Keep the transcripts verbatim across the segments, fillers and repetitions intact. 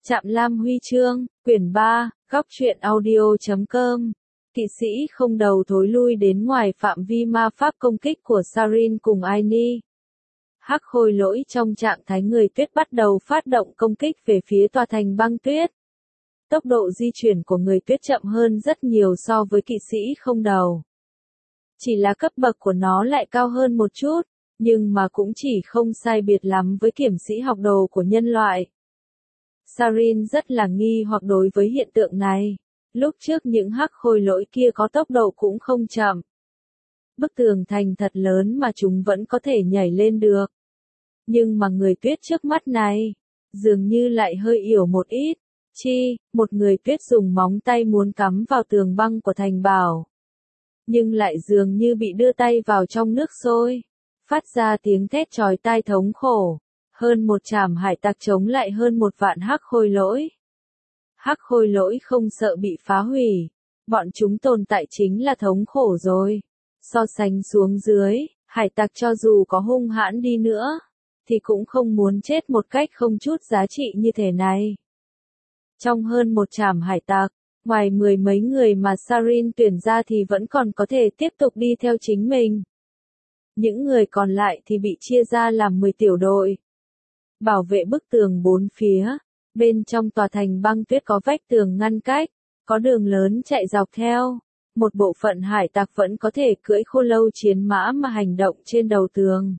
Trạm Lam Huy chương, quyển ba, góc truyện audio chấm com. Kỵ sĩ không đầu thối lui đến ngoài phạm vi ma pháp công kích của Sarin cùng Aini. Hắc khôi lỗi trong trạng thái người tuyết bắt đầu phát động công kích về phía tòa thành băng tuyết. Tốc độ di chuyển của người tuyết chậm hơn rất nhiều so với kỵ sĩ không đầu. Chỉ là cấp bậc của nó lại cao hơn một chút, nhưng mà cũng chỉ không sai biệt lắm với kiểm sĩ học đồ của nhân loại. Sarin rất là nghi hoặc đối với hiện tượng này. Lúc trước những hắc khôi lỗi kia có tốc độ cũng không chậm. Bức tường thành thật lớn mà chúng vẫn có thể nhảy lên được. Nhưng mà người tuyết trước mắt này, dường như lại hơi yểu một ít. Chi, một người tuyết dùng móng tay muốn cắm vào tường băng của thành bảo. Nhưng lại dường như bị đưa tay vào trong nước sôi. Phát ra tiếng thét chói tai thống khổ. Hơn một trảm hải tặc chống lại hơn một vạn hắc khôi lỗi. Hắc khôi lỗi không sợ bị phá hủy. Bọn chúng tồn tại chính là thống khổ rồi. So sánh xuống dưới, hải tặc cho dù có hung hãn đi nữa, thì cũng không muốn chết một cách không chút giá trị như thế này. Trong hơn một trảm hải tặc, ngoài mười mấy người mà Sarin tuyển ra thì vẫn còn có thể tiếp tục đi theo chính mình. Những người còn lại thì bị chia ra làm mười tiểu đội. Bảo vệ bức tường bốn phía. Bên trong tòa thành băng tuyết có vách tường ngăn cách, có đường lớn chạy dọc theo. Một bộ phận hải tặc vẫn có thể cưỡi khô lâu chiến mã mà hành động trên đầu tường.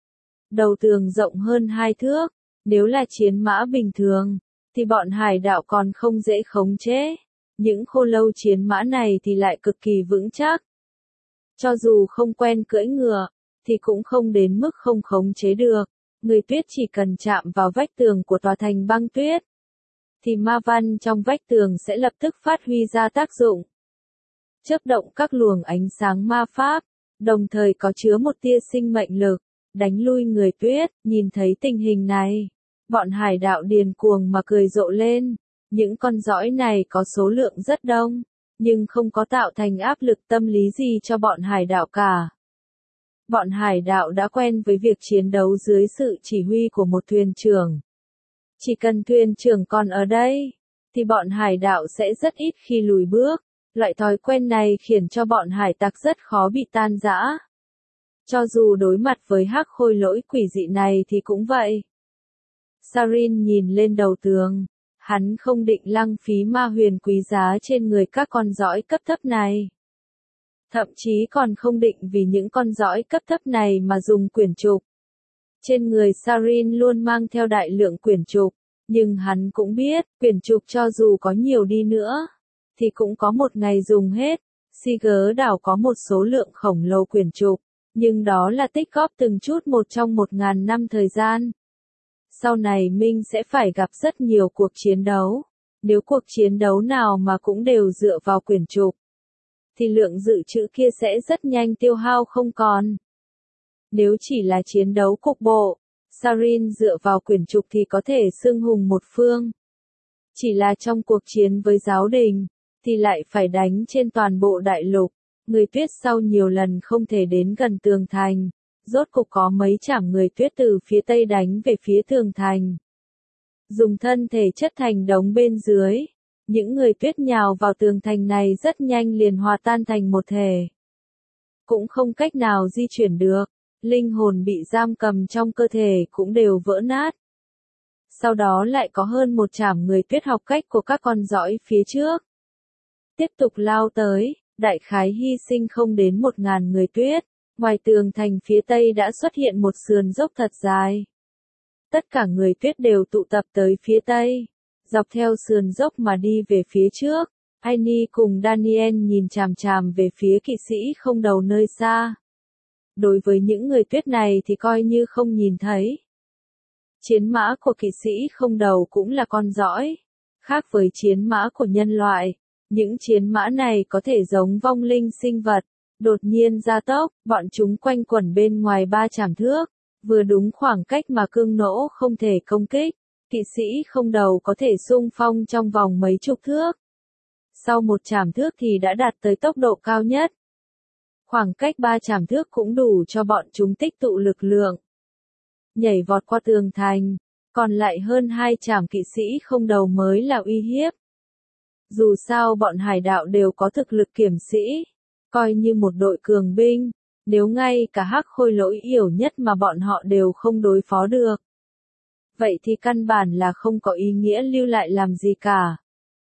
Đầu tường rộng hơn hai thước, nếu là chiến mã bình thường, thì bọn hải đạo còn không dễ khống chế. Những khô lâu chiến mã này thì lại cực kỳ vững chắc. Cho dù không quen cưỡi ngựa, thì cũng không đến mức không khống chế được. Người tuyết chỉ cần chạm vào vách tường của tòa thành băng tuyết, thì ma văn trong vách tường sẽ lập tức phát huy ra tác dụng. Chớp động các luồng ánh sáng ma pháp, đồng thời có chứa một tia sinh mệnh lực, đánh lui người tuyết. Nhìn thấy tình hình này, bọn hải đạo điên cuồng mà cười rộ lên. Những con dõi này có số lượng rất đông, nhưng không có tạo thành áp lực tâm lý gì cho bọn hải đạo cả. Bọn hải đạo đã quen với việc chiến đấu dưới sự chỉ huy của một thuyền trưởng. Chỉ cần thuyền trưởng còn ở đây, thì bọn hải đạo sẽ rất ít khi lùi bước. Loại thói quen này khiến cho bọn hải tặc rất khó bị tan rã. Cho dù đối mặt với hắc khôi lỗi quỷ dị này thì cũng vậy. Sarin nhìn lên đầu tường. Hắn không định lăng phí ma huyền quý giá trên người các con dõi cấp thấp này. Thậm chí còn không định vì những con dõi cấp thấp này mà dùng quyển trục. Trên người Sarin luôn mang theo đại lượng quyển trục, nhưng hắn cũng biết, quyển trục cho dù có nhiều đi nữa, thì cũng có một ngày dùng hết. Siger đảo có một số lượng khổng lồ quyển trục, nhưng đó là tích góp từng chút một trong một ngàn năm thời gian. Sau này Minh sẽ phải gặp rất nhiều cuộc chiến đấu. Nếu cuộc chiến đấu nào mà cũng đều dựa vào quyển trục, thì lượng dự trữ kia sẽ rất nhanh tiêu hao không còn. Nếu chỉ là chiến đấu cục bộ, Sarin dựa vào quyển trục thì có thể xưng hùng một phương. Chỉ là trong cuộc chiến với giáo đình, thì lại phải đánh trên toàn bộ đại lục. Người tuyết sau nhiều lần không thể đến gần tường thành, rốt cục có mấy chảng người tuyết từ phía tây đánh về phía tường thành. Dùng thân thể chất thành đống bên dưới. Những người tuyết nhào vào tường thành này rất nhanh liền hòa tan thành một thể. Cũng không cách nào di chuyển được, linh hồn bị giam cầm trong cơ thể cũng đều vỡ nát. Sau đó lại có hơn một trảm người tuyết học cách của các con dõi phía trước. Tiếp tục lao tới, đại khái hy sinh không đến một ngàn người tuyết. Ngoài tường thành phía tây đã xuất hiện một sườn dốc thật dài. Tất cả người tuyết đều tụ tập tới phía tây. Dọc theo sườn dốc mà đi về phía trước, Aini cùng Daniel nhìn chằm chằm về phía kỵ sĩ không đầu nơi xa. Đối với những người tuyết này thì coi như không nhìn thấy. Chiến mã của kỵ sĩ không đầu cũng là con dõi. Khác với chiến mã của nhân loại, những chiến mã này có thể giống vong linh sinh vật, đột nhiên gia tốc, bọn chúng quanh quẩn bên ngoài ba trảm thước, vừa đúng khoảng cách mà cương nỗ không thể công kích. Kỵ sĩ không đầu có thể xung phong trong vòng mấy chục thước. Sau một trảm thước thì đã đạt tới tốc độ cao nhất. Khoảng cách ba trảm thước cũng đủ cho bọn chúng tích tụ lực lượng. Nhảy vọt qua tường thành, Còn lại hơn hai trảm kỵ sĩ không đầu mới là uy hiếp. Dù sao bọn hải đạo đều có thực lực kiểm sĩ, coi như một đội cường binh, nếu ngay cả hắc khôi lỗi yếu nhất mà bọn họ đều không đối phó được. Vậy thì căn bản là không có ý nghĩa lưu lại làm gì cả.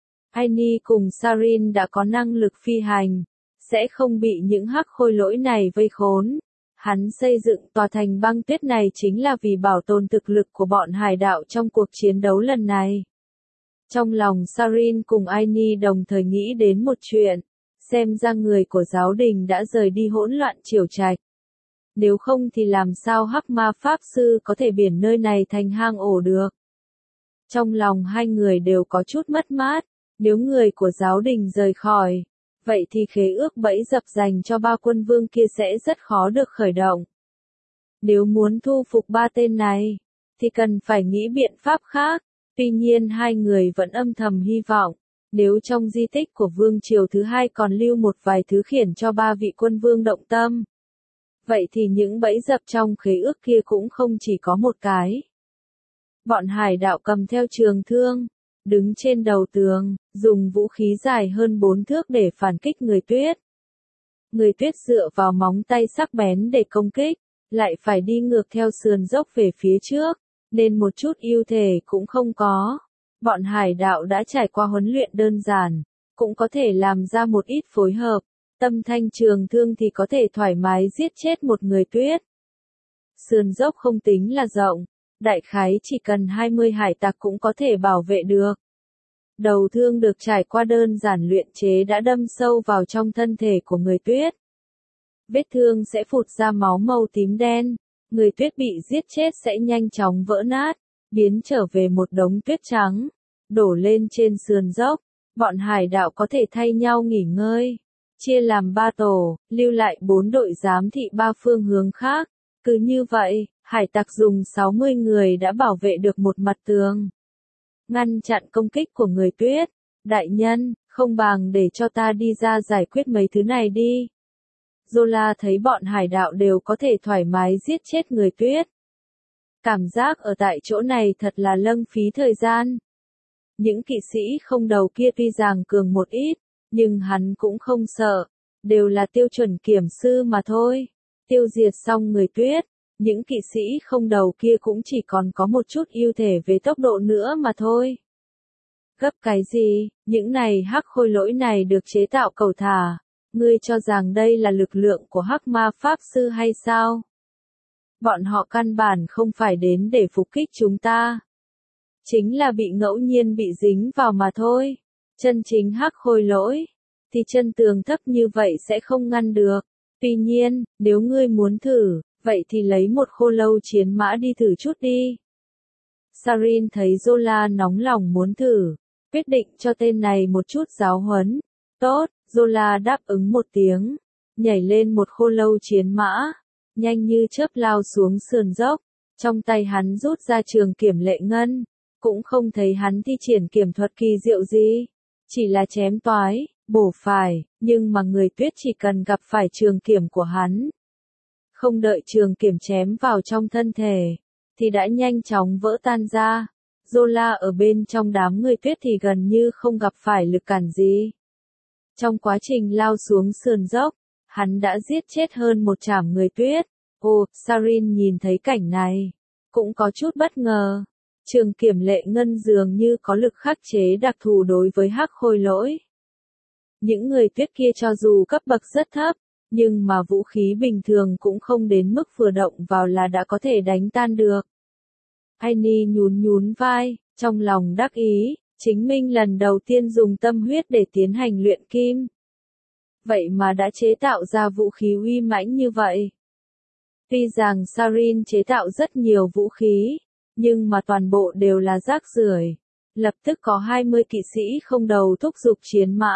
Aini cùng Sarin đã có năng lực phi hành, sẽ không bị những hắc khôi lỗi này vây khốn. Hắn xây dựng tòa thành băng tuyết này chính là vì bảo tồn thực lực của bọn hải đạo trong cuộc chiến đấu lần này. Trong lòng Sarin cùng Aini đồng thời nghĩ đến một chuyện, xem ra người của giáo đình đã rời đi hỗn loạn triều trạch. Nếu không thì làm sao hắc ma pháp sư có thể biển nơi này thành hang ổ được. Trong lòng hai người đều có chút mất mát, nếu người của giáo đình rời khỏi, vậy thì khế ước bẫy dập dành cho ba quân vương kia sẽ rất khó được khởi động. Nếu muốn thu phục ba tên này, thì cần phải nghĩ biện pháp khác. Tuy nhiên hai người vẫn âm thầm hy vọng, nếu trong di tích của vương triều thứ hai còn lưu một vài thứ khiển cho ba vị quân vương động tâm. Vậy thì những bẫy dập trong khế ước kia cũng không chỉ có một cái. Bọn hải đạo cầm theo trường thương, đứng trên đầu tường, dùng vũ khí dài hơn bốn thước để phản kích người tuyết. Người tuyết dựa vào móng tay sắc bén để công kích, lại phải đi ngược theo sườn dốc về phía trước, nên một chút ưu thể cũng không có. Bọn hải đạo đã trải qua huấn luyện đơn giản, cũng có thể làm ra một ít phối hợp, tâm thanh trường thương thì có thể thoải mái giết chết một người tuyết. Sườn dốc không tính là rộng, đại khái chỉ cần hai mươi hải tặc cũng có thể bảo vệ được. Đầu thương được trải qua đơn giản luyện chế đã đâm sâu vào trong thân thể của người tuyết. Vết thương sẽ phụt ra máu màu tím đen, người tuyết bị giết chết sẽ nhanh chóng vỡ nát, biến trở về một đống tuyết trắng, đổ lên trên sườn dốc. Bọn hải đạo có thể thay nhau nghỉ ngơi, chia làm ba tổ, lưu lại bốn đội giám thị ba phương hướng khác. Cứ như vậy, hải tặc dùng sáu mươi người đã bảo vệ được một mặt tường, ngăn chặn công kích của người tuyết. Đại nhân, không bằng để cho ta đi ra giải quyết mấy thứ này đi. Zola thấy bọn hải đạo đều có thể thoải mái giết chết người tuyết. Cảm giác ở tại chỗ này thật là lãng phí thời gian. Những kỵ sĩ không đầu kia tuy rằng cường một ít, nhưng hắn cũng không sợ, đều là tiêu chuẩn kiểm sư mà thôi. Tiêu diệt xong người tuyết, những kỵ sĩ không đầu kia cũng chỉ còn có một chút ưu thể về tốc độ nữa mà thôi. Gấp cái gì, những này hắc khôi lỗi này được chế tạo cầu thả, ngươi cho rằng đây là lực lượng của hắc ma pháp sư hay sao? Bọn họ căn bản không phải đến để phục kích chúng ta. Chính là bị ngẫu nhiên bị dính vào mà thôi. Chân chính hắc khôi lỗi, thì chân tường thấp như vậy sẽ không ngăn được. Tuy nhiên, nếu ngươi muốn thử, vậy thì lấy một khô lâu chiến mã đi thử chút đi. Sarin thấy Zola nóng lòng muốn thử, quyết định cho tên này một chút giáo huấn. Tốt, Zola đáp ứng một tiếng, nhảy lên một khô lâu chiến mã, nhanh như chớp lao xuống sườn dốc. Trong tay hắn rút ra trường kiểm lệ ngân, cũng không thấy hắn thi triển kiểm thuật kỳ diệu gì, chỉ là chém toái, bổ phải, nhưng mà người tuyết chỉ cần gặp phải trường kiểm của hắn, không đợi trường kiểm chém vào trong thân thể, thì đã nhanh chóng vỡ tan ra. Zola ở bên trong đám người tuyết thì gần như không gặp phải lực cản gì. Trong quá trình lao xuống sườn dốc, hắn đã giết chết hơn một trảm người tuyết. Ồ, Sarin nhìn thấy cảnh này, cũng có chút bất ngờ. Trường kiểm lệ ngân dường như có lực khắc chế đặc thù đối với hắc khôi lỗi. Những người tuyết kia cho dù cấp bậc rất thấp, nhưng mà vũ khí bình thường cũng không đến mức vừa động vào là đã có thể đánh tan được. Aini nhún nhún vai, trong lòng đắc ý, chính mình lần đầu tiên dùng tâm huyết để tiến hành luyện kim. Vậy mà đã chế tạo ra vũ khí uy mãnh như vậy. Tuy rằng Sarin chế tạo rất nhiều vũ khí, nhưng mà toàn bộ đều là rác rưởi. Lập tức có hai mươi kỵ sĩ không đầu thúc giục chiến mã,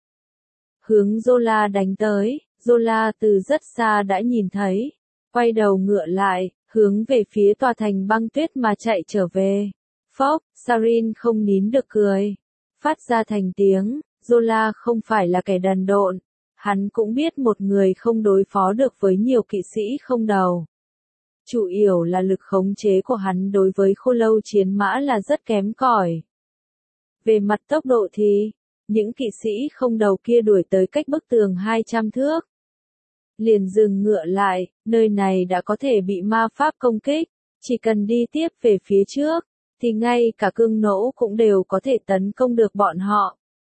hướng Zola đánh tới. Zola từ rất xa đã nhìn thấy, quay đầu ngựa lại, hướng về phía tòa thành băng tuyết mà chạy trở về. Phốc, Sarin không nín được cười, phát ra thành tiếng. Zola không phải là kẻ đần độn, hắn cũng biết một người không đối phó được với nhiều kỵ sĩ không đầu. Chủ yếu là lực khống chế của hắn đối với khô lâu chiến mã là rất kém cỏi. Về mặt tốc độ thì, những kỵ sĩ không đầu kia đuổi tới cách bức tường hai trăm thước. Liền dừng ngựa lại, nơi này đã có thể bị ma pháp công kích, chỉ cần đi tiếp về phía trước, thì ngay cả cương nỗ cũng đều có thể tấn công được bọn họ.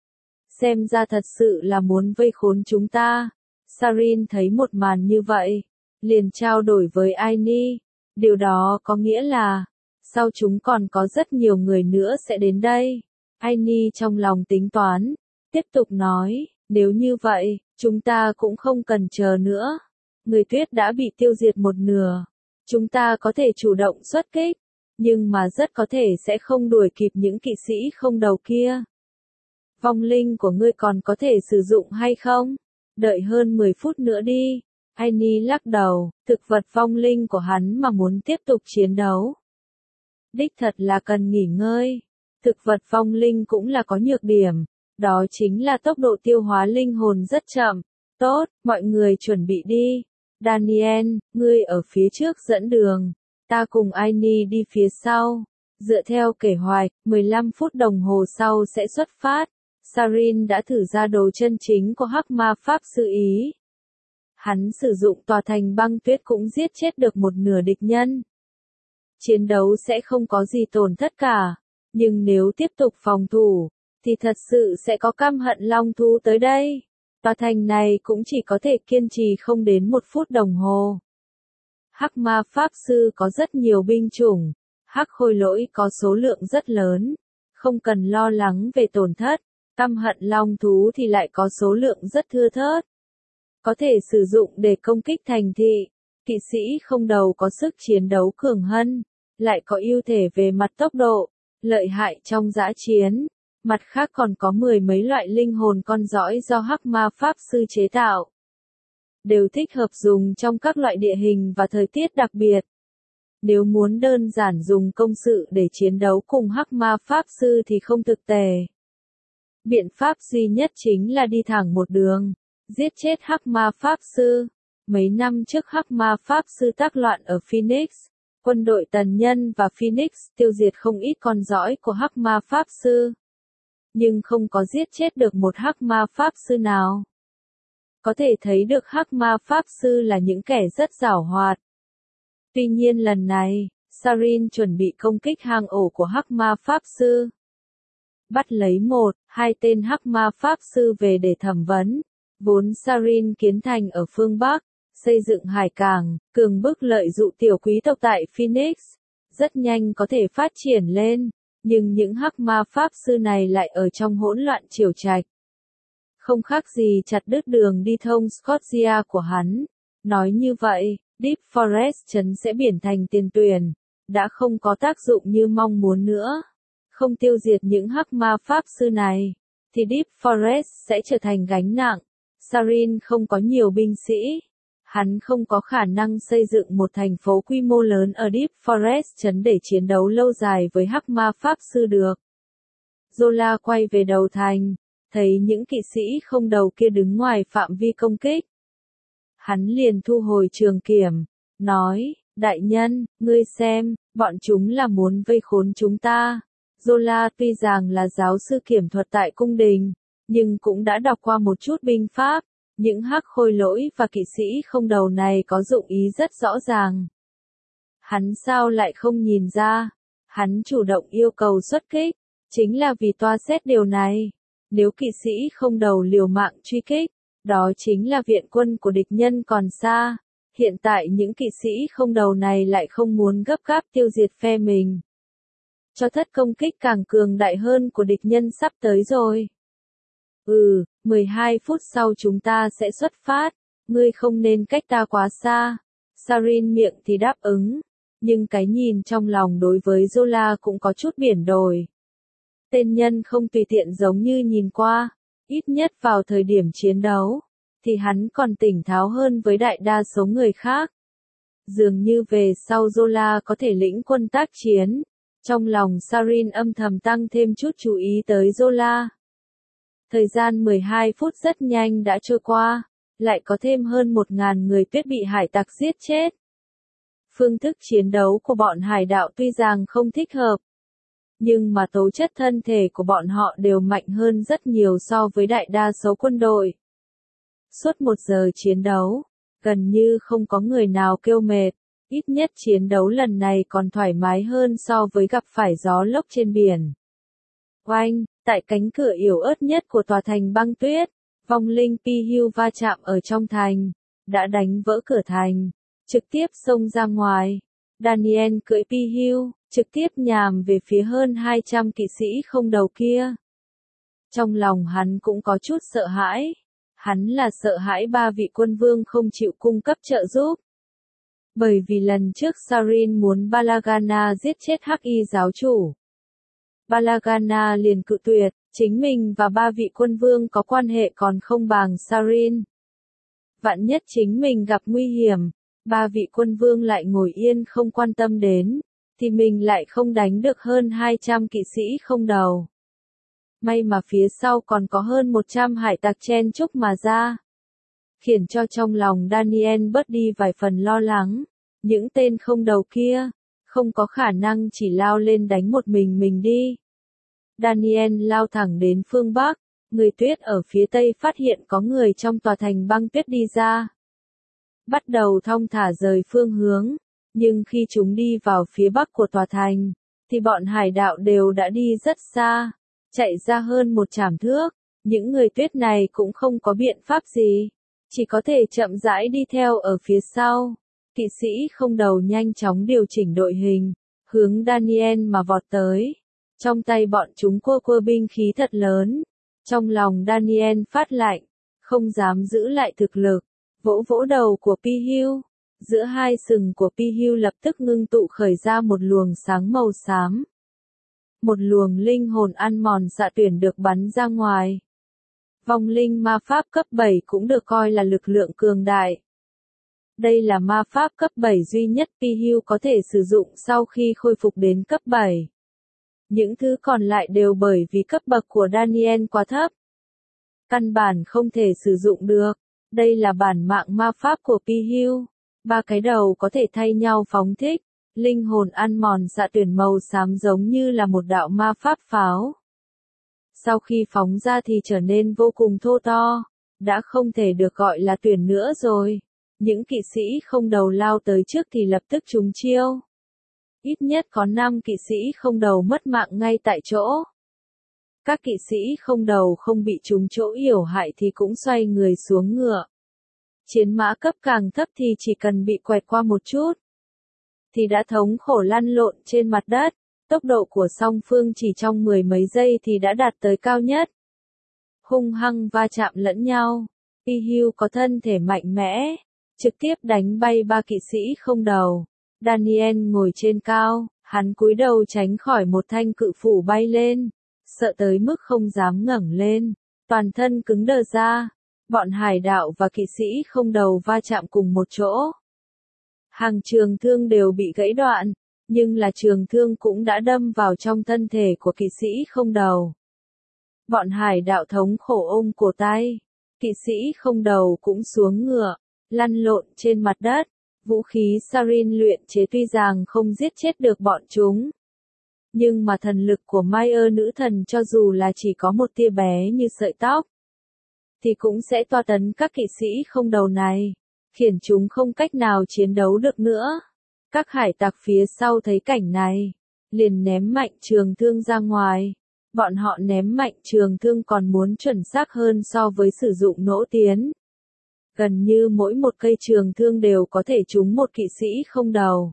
Xem ra thật sự là muốn vây khốn chúng ta. Sarin thấy một màn như vậy, liền trao đổi với Aini, điều đó có nghĩa là, sau chúng còn có rất nhiều người nữa sẽ đến đây. Aini trong lòng tính toán, tiếp tục nói, nếu như vậy, chúng ta cũng không cần chờ nữa. Người tuyết đã bị tiêu diệt một nửa. Chúng ta có thể chủ động xuất kích, nhưng mà rất có thể sẽ không đuổi kịp những kỵ sĩ không đầu kia. Vong linh của ngươi còn có thể sử dụng hay không? Đợi hơn mười phút nữa đi. Aini lắc đầu, thực vật vong linh của hắn mà muốn tiếp tục chiến đấu. Đích thật là cần nghỉ ngơi. Thực vật vong linh cũng là có nhược điểm, đó chính là tốc độ tiêu hóa linh hồn rất chậm. Tốt, mọi người chuẩn bị đi. Daniel, ngươi ở phía trước dẫn đường, ta cùng Aini đi phía sau. Dựa theo kế hoạch, mười lăm phút đồng hồ sau sẽ xuất phát. Sarin đã thử ra đồ chân chính của hắc ma pháp sư Ý. Hắn sử dụng tòa thành băng tuyết cũng giết chết được một nửa địch nhân. Chiến đấu sẽ không có gì tổn thất cả, nhưng nếu tiếp tục phòng thủ, thì thật sự sẽ có căm hận long thú tới đây. Tòa thành này cũng chỉ có thể kiên trì không đến một phút đồng hồ. Hắc ma pháp sư có rất nhiều binh chủng, hắc khôi lỗi có số lượng rất lớn, không cần lo lắng về tổn thất. Căm hận long thú thì lại có số lượng rất thưa thớt. Có thể sử dụng để công kích thành thị. Kỵ sĩ không đầu có sức chiến đấu cường hân, lại có ưu thể về mặt tốc độ, lợi hại trong dã chiến. Mặt khác còn có mười mấy loại linh hồn con dõi do hắc ma pháp sư chế tạo. Đều thích hợp dùng trong các loại địa hình và thời tiết đặc biệt. Nếu muốn đơn giản dùng công sự để chiến đấu cùng hắc ma pháp sư thì không thực tế. Biện pháp duy nhất chính là đi thẳng một đường, giết chết hắc ma pháp sư. Mấy năm trước hắc ma pháp sư tác loạn ở Phoenix, quân đội tần nhân và Phoenix tiêu diệt không ít con dõi của hắc ma pháp sư. Nhưng không có giết chết được một hắc ma pháp sư nào. Có thể thấy được hắc ma pháp sư là những kẻ rất giảo hoạt. Tuy nhiên lần này, Sarin chuẩn bị công kích hang ổ của hắc ma pháp sư. Bắt lấy một, hai tên hắc ma pháp sư về để thẩm vấn. Vốn Sarin kiến thành ở phương Bắc, xây dựng hải cảng, cường bức lợi dụ tiểu quý tộc tại Phoenix, rất nhanh có thể phát triển lên, nhưng những hắc ma pháp sư này lại ở trong hỗn loạn triều trạch. Không khác gì chặt đứt đường đi thông Scotia của hắn. Nói như vậy, Deep Forest trấn sẽ biển thành tiền tuyển, đã không có tác dụng như mong muốn nữa. Không tiêu diệt những hắc ma pháp sư này, thì Deep Forest sẽ trở thành gánh nặng. Sarin không có nhiều binh sĩ. Hắn không có khả năng xây dựng một thành phố quy mô lớn ở Deep Forest trấn để chiến đấu lâu dài với hắc ma pháp sư được. Zola quay về đầu thành, thấy những kỵ sĩ không đầu kia đứng ngoài phạm vi công kích. Hắn liền thu hồi trường kiếm, nói, đại nhân, ngươi xem, bọn chúng là muốn vây khốn chúng ta. Zola tuy rằng là giáo sư kiểm thuật tại cung đình, nhưng cũng đã đọc qua một chút binh pháp. Những hắc khôi lỗi và kỵ sĩ không đầu này có dụng ý rất rõ ràng. Hắn sao lại không nhìn ra? Hắn chủ động yêu cầu xuất kích, chính là vì toa xét điều này. Nếu kỵ sĩ không đầu liều mạng truy kích, đó chính là viện quân của địch nhân còn xa. Hiện tại những kỵ sĩ không đầu này lại không muốn gấp gáp tiêu diệt phe mình. Cho thất công kích càng cường đại hơn của địch nhân sắp tới rồi. Ừ, mười hai phút sau chúng ta sẽ xuất phát, ngươi không nên cách ta quá xa. Sarin miệng thì đáp ứng, nhưng cái nhìn trong lòng đối với Zola cũng có chút biển đổi. Tên nhân không tùy tiện giống như nhìn qua, ít nhất vào thời điểm chiến đấu, thì hắn còn tỉnh táo hơn với đại đa số người khác. Dường như về sau Zola có thể lĩnh quân tác chiến, trong lòng Sarin âm thầm tăng thêm chút chú ý tới Zola. Thời gian mười hai phút rất nhanh đã trôi qua, lại có thêm hơn một ngàn người tuyết bị hải tặc giết chết. Phương thức chiến đấu của bọn hải đạo tuy rằng không thích hợp, nhưng mà tố chất thân thể của bọn họ đều mạnh hơn rất nhiều so với đại đa số quân đội. Suốt một giờ chiến đấu, gần như không có người nào kêu mệt, ít nhất chiến đấu lần này còn thoải mái hơn so với gặp phải gió lốc trên biển. Oanh, tại cánh cửa yếu ớt nhất của tòa thành băng tuyết, vong linh Pihiu va chạm ở trong thành, đã đánh vỡ cửa thành, trực tiếp xông ra ngoài. Daniel cưỡi Pihiu, trực tiếp nhằm về phía hơn hai trăm kỵ sĩ không đầu kia. Trong lòng hắn cũng có chút sợ hãi. Hắn là sợ hãi ba vị quân vương không chịu cung cấp trợ giúp. Bởi vì lần trước Sarin muốn Balagana giết chết Hắc Y giáo chủ. Balagana liền cự tuyệt, chính mình và ba vị quân vương có quan hệ còn không bằng Sarin. Vạn nhất chính mình gặp nguy hiểm, ba vị quân vương lại ngồi yên không quan tâm đến, thì mình lại không đánh được hơn hai trăm kỵ sĩ không đầu. May mà phía sau còn có hơn một trăm hải tặc chen chúc mà ra. Khiến cho trong lòng Daniel bớt đi vài phần lo lắng. Những tên không đầu kia, không có khả năng chỉ lao lên đánh một mình mình đi. Daniel lao thẳng đến phương Bắc, người tuyết ở phía Tây phát hiện có người trong tòa thành băng tuyết đi ra. Bắt đầu thong thả rời phương hướng, nhưng khi chúng đi vào phía Bắc của tòa thành, thì bọn hải đạo đều đã đi rất xa. Chạy ra hơn một trảm thước, những người tuyết này cũng không có biện pháp gì, chỉ có thể chậm rãi đi theo ở phía sau. Kỵ sĩ không đầu nhanh chóng điều chỉnh đội hình, hướng Daniel mà vọt tới. Trong tay bọn chúng quơ quơ binh khí thật lớn. Trong lòng Daniel phát lạnh, không dám giữ lại thực lực, vỗ vỗ đầu của Pihiu. Giữa hai sừng của Pihiu lập tức ngưng tụ khởi ra một luồng sáng màu xám. Một luồng linh hồn ăn mòn xạ tuyển được bắn ra ngoài. Vong linh ma pháp cấp bảy cũng được coi là lực lượng cường đại. Đây là ma pháp cấp bảy duy nhất Pihiu có thể sử dụng sau khi khôi phục đến cấp bảy. Những thứ còn lại đều bởi vì cấp bậc của Daniel quá thấp. Căn bản không thể sử dụng được. Đây là bản mạng ma pháp của Pihiu. Ba cái đầu có thể thay nhau phóng thích. Linh hồn ăn mòn xạ tuyển màu xám giống như là một đạo ma pháp pháo. Sau khi phóng ra thì trở nên vô cùng thô to, đã không thể được gọi là tuyển nữa rồi. Những kỵ sĩ không đầu lao tới trước thì lập tức trúng chiêu. Ít nhất có năm kỵ sĩ không đầu mất mạng ngay tại chỗ. Các kỵ sĩ không đầu không bị trúng chỗ yểu hại thì cũng xoay người xuống ngựa. Chiến mã cấp càng thấp thì chỉ cần bị quẹt qua một chút, thì đã thống khổ lăn lộn trên mặt đất. Tốc độ của song phương chỉ trong mười mấy giây thì đã đạt tới cao nhất. Hung hăng va chạm lẫn nhau. Pihiu có thân thể mạnh mẽ, trực tiếp đánh bay ba kỵ sĩ không đầu. Daniel ngồi trên cao, hắn cúi đầu tránh khỏi một thanh cự phủ bay lên, sợ tới mức không dám ngẩng lên, toàn thân cứng đờ ra. Bọn hải đạo và kỵ sĩ không đầu va chạm cùng một chỗ. Hàng trường thương đều bị gãy đoạn, nhưng là trường thương cũng đã đâm vào trong thân thể của kỵ sĩ không đầu. Bọn hải đạo thống khổ ôm cổ tay, kỵ sĩ không đầu cũng xuống ngựa, lăn lộn trên mặt đất. Vũ khí Sarin luyện chế tuy rằng không giết chết được bọn chúng, nhưng mà thần lực của Mayer nữ thần cho dù là chỉ có một tia bé như sợi tóc, thì cũng sẽ toa tấn các kỵ sĩ không đầu này, khiến chúng không cách nào chiến đấu được nữa. Các hải tặc phía sau thấy cảnh này, liền ném mạnh trường thương ra ngoài. Bọn họ ném mạnh trường thương còn muốn chuẩn xác hơn so với sử dụng nỗ tiến. Gần như mỗi một cây trường thương đều có thể trúng một kỵ sĩ không đầu.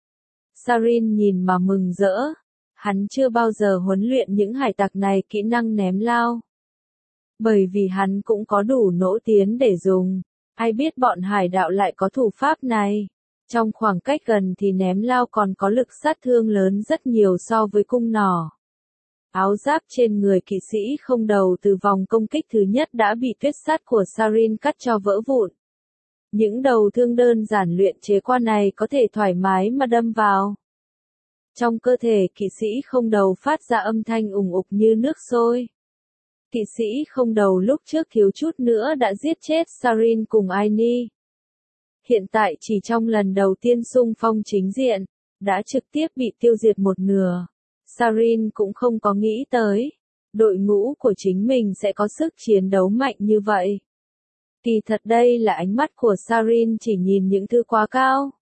Sarin nhìn mà mừng rỡ. Hắn chưa bao giờ huấn luyện những hải tặc này kỹ năng ném lao. Bởi vì hắn cũng có đủ nỗ tiến để dùng. Ai biết bọn hải đạo lại có thủ pháp này. Trong khoảng cách gần thì ném lao còn có lực sát thương lớn rất nhiều so với cung nỏ. Áo giáp trên người kỵ sĩ không đầu từ vòng công kích thứ nhất đã bị tuyết sắt của Sarin cắt cho vỡ vụn. Những đầu thương đơn giản luyện chế qua này có thể thoải mái mà đâm vào. Trong cơ thể kỵ sĩ không đầu phát ra âm thanh ùng ục như nước sôi. Kỵ sĩ không đầu lúc trước thiếu chút nữa đã giết chết Sarin cùng Aini. Hiện tại chỉ trong lần đầu tiên xung phong chính diện, đã trực tiếp bị tiêu diệt một nửa. Sarin cũng không có nghĩ tới, đội ngũ của chính mình sẽ có sức chiến đấu mạnh như vậy. Kỳ thật đây là ánh mắt của Sarin chỉ nhìn những thứ quá cao.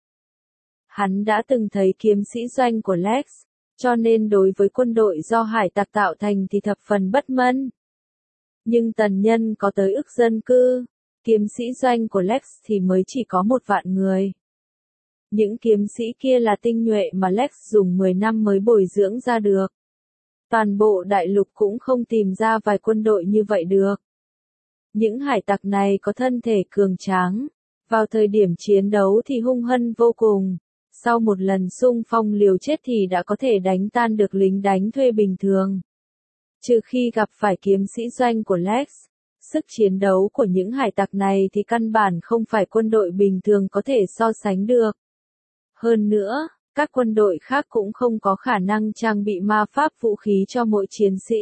Hắn đã từng thấy kiếm sĩ doanh của Lex, cho nên đối với quân đội do hải tặc tạo thành thì thập phần bất mãn. Nhưng tần nhân có tới ức dân cư, kiếm sĩ doanh của Lex thì mới chỉ có một vạn người. Những kiếm sĩ kia là tinh nhuệ mà Lex dùng mười năm mới bồi dưỡng ra được. Toàn bộ đại lục cũng không tìm ra vài quân đội như vậy được. Những hải tặc này có thân thể cường tráng, vào thời điểm chiến đấu thì hung hăng vô cùng. Sau một lần xung phong liều chết thì đã có thể đánh tan được lính đánh thuê bình thường. Trừ khi gặp phải kiếm sĩ doanh của Lex, sức chiến đấu của những hải tặc này thì căn bản không phải quân đội bình thường có thể so sánh được. Hơn nữa, các quân đội khác cũng không có khả năng trang bị ma pháp vũ khí cho mỗi chiến sĩ.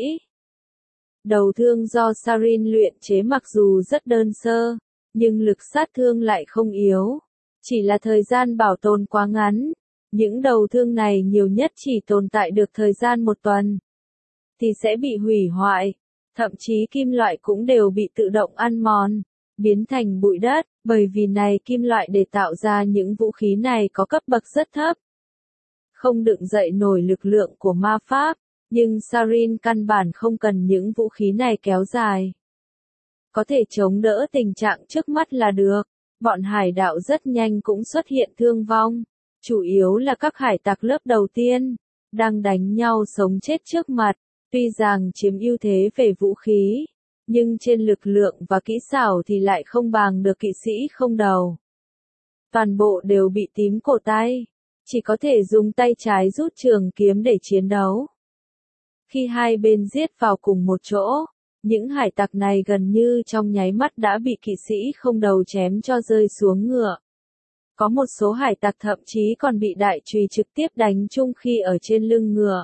Đầu thương do Sarin luyện chế mặc dù rất đơn sơ, nhưng lực sát thương lại không yếu. Chỉ là thời gian bảo tồn quá ngắn, những đầu thương này nhiều nhất chỉ tồn tại được thời gian một tuần, thì sẽ bị hủy hoại, thậm chí kim loại cũng đều bị tự động ăn mòn, biến thành bụi đất, bởi vì này kim loại để tạo ra những vũ khí này có cấp bậc rất thấp. Không đựng dậy nổi lực lượng của ma pháp, nhưng Sarin căn bản không cần những vũ khí này kéo dài. Có thể chống đỡ tình trạng trước mắt là được. Bọn hải đạo rất nhanh cũng xuất hiện thương vong, chủ yếu là các hải tặc lớp đầu tiên, đang đánh nhau sống chết trước mặt, tuy rằng chiếm ưu thế về vũ khí, nhưng trên lực lượng và kỹ xảo thì lại không bằng được kỵ sĩ không đầu. Toàn bộ đều bị tím cổ tay, chỉ có thể dùng tay trái rút trường kiếm để chiến đấu. Khi hai bên giết vào cùng một chỗ, những hải tặc này gần như trong nháy mắt đã bị kỵ sĩ không đầu chém cho rơi xuống ngựa. Có một số hải tặc thậm chí còn bị đại chùy trực tiếp đánh chung khi ở trên lưng ngựa.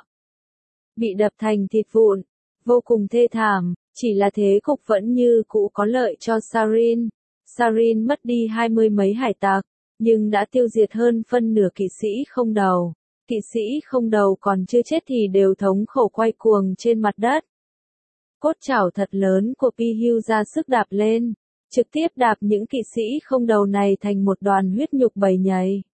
Bị đập thành thịt vụn, vô cùng thê thảm, chỉ là thế cục vẫn như cũ có lợi cho Sarin. Sarin mất đi hai mươi mấy hải tặc, nhưng đã tiêu diệt hơn phân nửa kỵ sĩ không đầu. Kỵ sĩ không đầu còn chưa chết thì đều thống khổ quay cuồng trên mặt đất. Cốt chảo thật lớn của Pihiu ra sức đạp lên, trực tiếp đạp những kỵ sĩ không đầu này thành một đoàn huyết nhục bầy nhầy.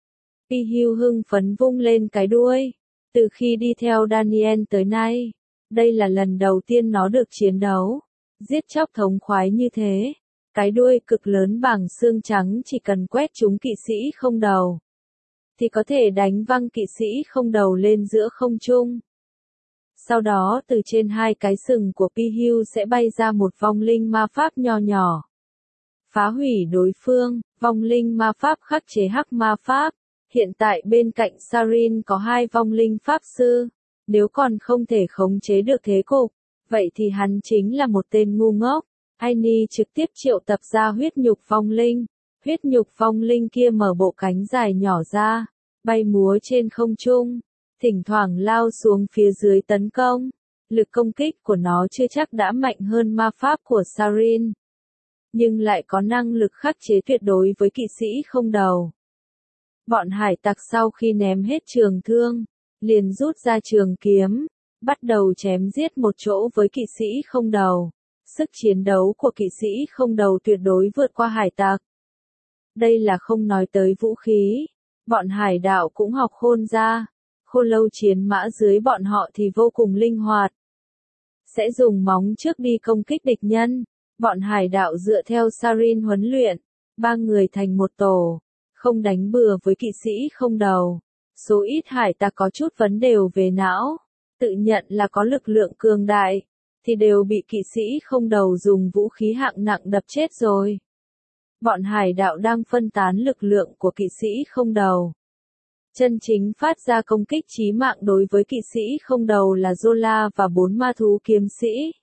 Pihiu hưng phấn vung lên cái đuôi. Từ khi đi theo Daniel tới nay, đây là lần đầu tiên nó được chiến đấu, giết chóc thống khoái như thế. Cái đuôi cực lớn bằng xương trắng chỉ cần quét trúng kỵ sĩ không đầu, thì có thể đánh văng kỵ sĩ không đầu lên giữa không trung. Sau đó từ trên hai cái sừng của Pihiu sẽ bay ra một vong linh ma pháp nho nhỏ. Phá hủy đối phương, vong linh ma pháp khắc chế hắc ma pháp. Hiện tại bên cạnh Sarin có hai vong linh pháp sư. Nếu còn không thể khống chế được thế cục, vậy thì hắn chính là một tên ngu ngốc. Aini trực tiếp triệu tập ra huyết nhục vong linh. Huyết nhục vong linh kia mở bộ cánh dài nhỏ ra, bay múa trên không trung, thỉnh thoảng lao xuống phía dưới tấn công. Lực công kích của nó chưa chắc đã mạnh hơn ma pháp của Sarin, nhưng lại có năng lực khắc chế tuyệt đối với kỵ sĩ không đầu. Bọn hải tặc sau khi ném hết trường thương, liền rút ra trường kiếm, bắt đầu chém giết một chỗ với kỵ sĩ không đầu. Sức chiến đấu của kỵ sĩ không đầu tuyệt đối vượt qua hải tặc. Đây là không nói tới vũ khí, bọn hải đạo cũng học khôn ra. Khô lâu chiến mã dưới bọn họ thì vô cùng linh hoạt, sẽ dùng móng trước đi công kích địch nhân. Bọn hải đạo dựa theo Sarin huấn luyện, ba người thành một tổ, không đánh bừa với kỵ sĩ không đầu. Số ít hải tặc có chút vấn đề về não, tự nhận là có lực lượng cường đại, thì đều bị kỵ sĩ không đầu dùng vũ khí hạng nặng đập chết rồi. Bọn hải đạo đang phân tán lực lượng của kỵ sĩ không đầu. Chân chính phát ra công kích chí mạng đối với kỵ sĩ không đầu là Zola và bốn ma thú kiếm sĩ.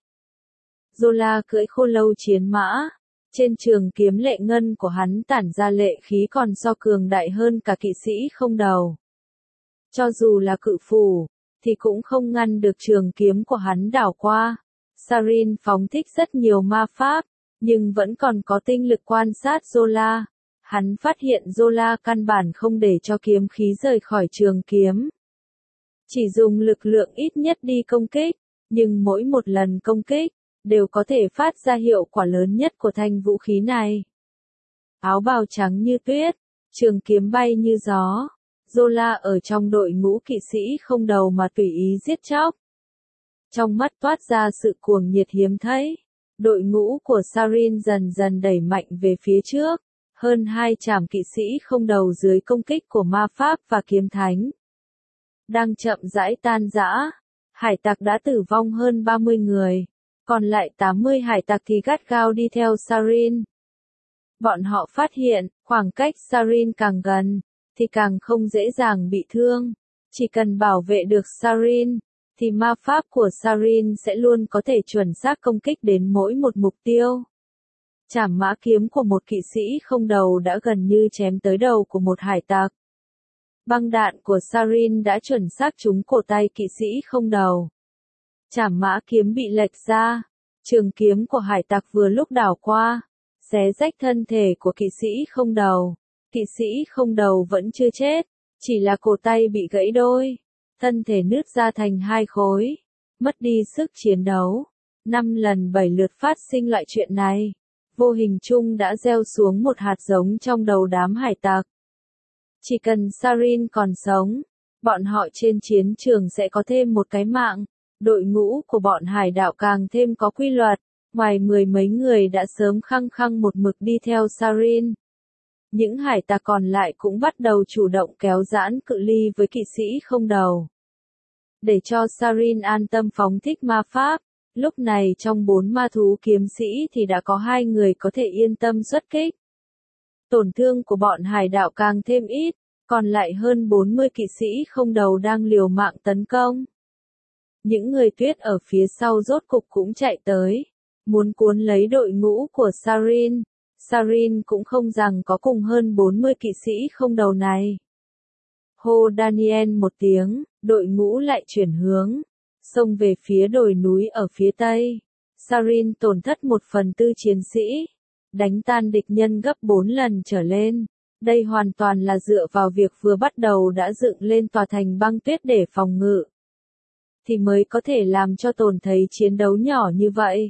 Zola cưỡi khô lâu chiến mã, trên trường kiếm lệ ngân của hắn tản ra lệ khí còn so cường đại hơn cả kỵ sĩ không đầu. Cho dù là cự phủ, thì cũng không ngăn được trường kiếm của hắn đảo qua. Sarin phóng thích rất nhiều ma pháp, nhưng vẫn còn có tinh lực quan sát Zola. Hắn phát hiện Zola căn bản không để cho kiếm khí rời khỏi trường kiếm. Chỉ dùng lực lượng ít nhất đi công kích, nhưng mỗi một lần công kích, đều có thể phát ra hiệu quả lớn nhất của thanh vũ khí này. Áo bào trắng như tuyết, trường kiếm bay như gió, Zola ở trong đội ngũ kỵ sĩ không đầu mà tùy ý giết chóc. Trong mắt toát ra sự cuồng nhiệt hiếm thấy, đội ngũ của Sarin dần dần đẩy mạnh về phía trước, hơn hai trảm kỵ sĩ không đầu dưới công kích của ma pháp và kiếm thánh. Đang chậm rãi tan rã, hải tặc đã tử vong hơn ba mươi người, còn lại tám mươi hải tặc thì gắt gao đi theo Sarin. Bọn họ phát hiện, khoảng cách Sarin càng gần, thì càng không dễ dàng bị thương. Chỉ cần bảo vệ được Sarin, thì ma pháp của Sarin sẽ luôn có thể chuẩn xác công kích đến mỗi một mục tiêu. Trảm mã kiếm của một kỵ sĩ không đầu đã gần như chém tới đầu của một hải tặc. Băng đạn của Sarin đã chuẩn xác trúng cổ tay kỵ sĩ không đầu. Trảm mã kiếm bị lệch ra, trường kiếm của hải tặc vừa lúc đảo qua, xé rách thân thể của kỵ sĩ không đầu. Kỵ sĩ không đầu vẫn chưa chết, chỉ là cổ tay bị gãy đôi, thân thể nứt ra thành hai khối, mất đi sức chiến đấu. Năm lần bảy lượt phát sinh loại chuyện này, vô hình chung đã gieo xuống một hạt giống trong đầu đám hải tặc. Chỉ cần Sarin còn sống, bọn họ trên chiến trường sẽ có thêm một cái mạng. Đội ngũ của bọn hải đạo càng thêm có quy luật, ngoài mười mấy người đã sớm khăng khăng một mực đi theo Sarin. Những hải tặc còn lại cũng bắt đầu chủ động kéo giãn cự ly với kỵ sĩ không đầu. Để cho Sarin an tâm phóng thích ma pháp, lúc này trong bốn ma thú kiếm sĩ thì đã có hai người có thể yên tâm xuất kích. Tổn thương của bọn hải đạo càng thêm ít, còn lại hơn bốn mươi kỵ sĩ không đầu đang liều mạng tấn công. Những người tuyết ở phía sau rốt cục cũng chạy tới, muốn cuốn lấy đội ngũ của Sarin. Sarin cũng không rằng có cùng hơn bốn mươi kỵ sĩ không đầu này. Hô Daniel một tiếng, đội ngũ lại chuyển hướng, xông về phía đồi núi ở phía tây. Sarin tổn thất một phần tư chiến sĩ, đánh tan địch nhân gấp bốn lần trở lên. Đây hoàn toàn là dựa vào việc vừa bắt đầu đã dựng lên tòa thành băng tuyết để phòng ngự, thì mới có thể làm cho tồn thấy chiến đấu nhỏ như vậy.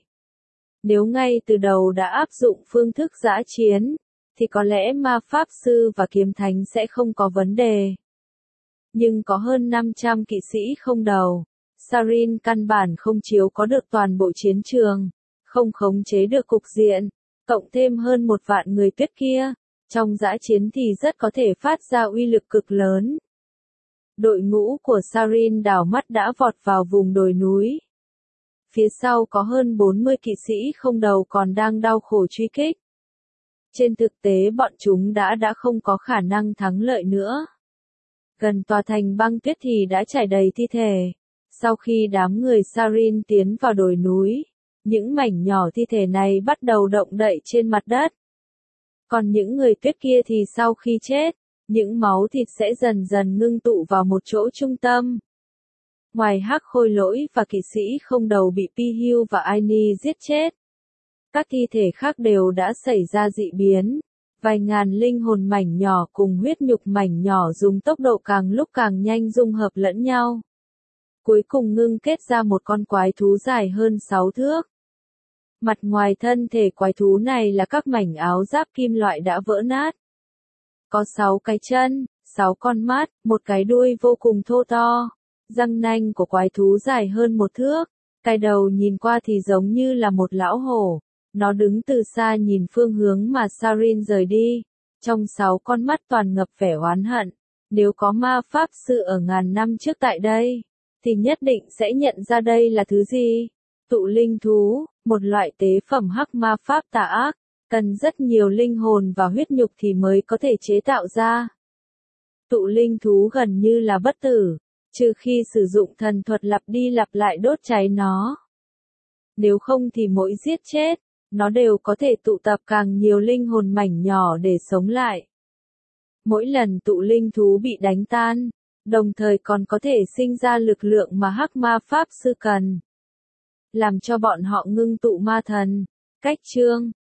Nếu ngay từ đầu đã áp dụng phương thức dã chiến, thì có lẽ ma pháp sư và kiếm thánh sẽ không có vấn đề. Nhưng có hơn năm trăm kỵ sĩ không đầu, Sarin căn bản không chiếu có được toàn bộ chiến trường, không khống chế được cục diện, cộng thêm hơn một vạn người tuyết kia, trong dã chiến thì rất có thể phát ra uy lực cực lớn. Đội ngũ của Sarin đảo mắt đã vọt vào vùng đồi núi. Phía sau có hơn bốn mươi kỵ sĩ không đầu còn đang đau khổ truy kích. Trên thực tế bọn chúng đã đã không có khả năng thắng lợi nữa. Gần tòa thành băng tuyết thì đã trải đầy thi thể. Sau khi đám người Sarin tiến vào đồi núi, những mảnh nhỏ thi thể này bắt đầu động đậy trên mặt đất. Còn những người tuyết kia thì sau khi chết, những máu thịt sẽ dần dần ngưng tụ vào một chỗ trung tâm. Ngoài Hắc Khôi Lỗi và kỵ sĩ không đầu bị Pihiu và Aini giết chết, các thi thể khác đều đã xảy ra dị biến. Vài ngàn linh hồn mảnh nhỏ cùng huyết nhục mảnh nhỏ dùng tốc độ càng lúc càng nhanh dung hợp lẫn nhau. Cuối cùng ngưng kết ra một con quái thú dài hơn sáu thước. Mặt ngoài thân thể quái thú này là các mảnh áo giáp kim loại đã vỡ nát. Có sáu cái chân, sáu con mắt, một cái đuôi vô cùng thô to. Răng nanh của quái thú dài hơn một thước. Cái đầu nhìn qua thì giống như là một lão hổ. Nó đứng từ xa nhìn phương hướng mà Sarin rời đi. Trong sáu con mắt toàn ngập vẻ oán hận. Nếu có ma pháp sư ở ngàn năm trước tại đây, thì nhất định sẽ nhận ra đây là thứ gì. Tụ linh thú, một loại tế phẩm hắc ma pháp tà ác, cần rất nhiều linh hồn và huyết nhục thì mới có thể chế tạo ra. Tụ linh thú gần như là bất tử, trừ khi sử dụng thần thuật lặp đi lặp lại đốt cháy nó. Nếu không thì mỗi giết chết, nó đều có thể tụ tập càng nhiều linh hồn mảnh nhỏ để sống lại. Mỗi lần tụ linh thú bị đánh tan, đồng thời còn có thể sinh ra lực lượng mà hắc ma pháp sư cần, làm cho bọn họ ngưng tụ ma thần. Cách chương